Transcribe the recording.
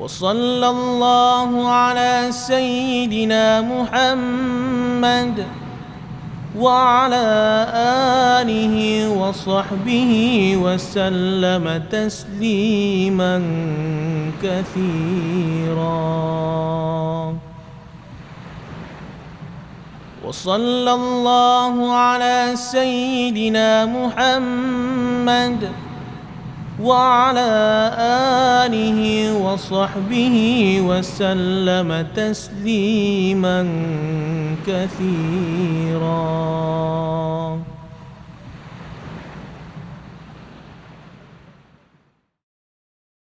وصلى الله على سيدنا محمد وعلى آله وصحبه وسلم تسليما كثيرا. وصلى الله على سيدنا محمد وعلى آله وصحبه وسلم تسليما كثيرا.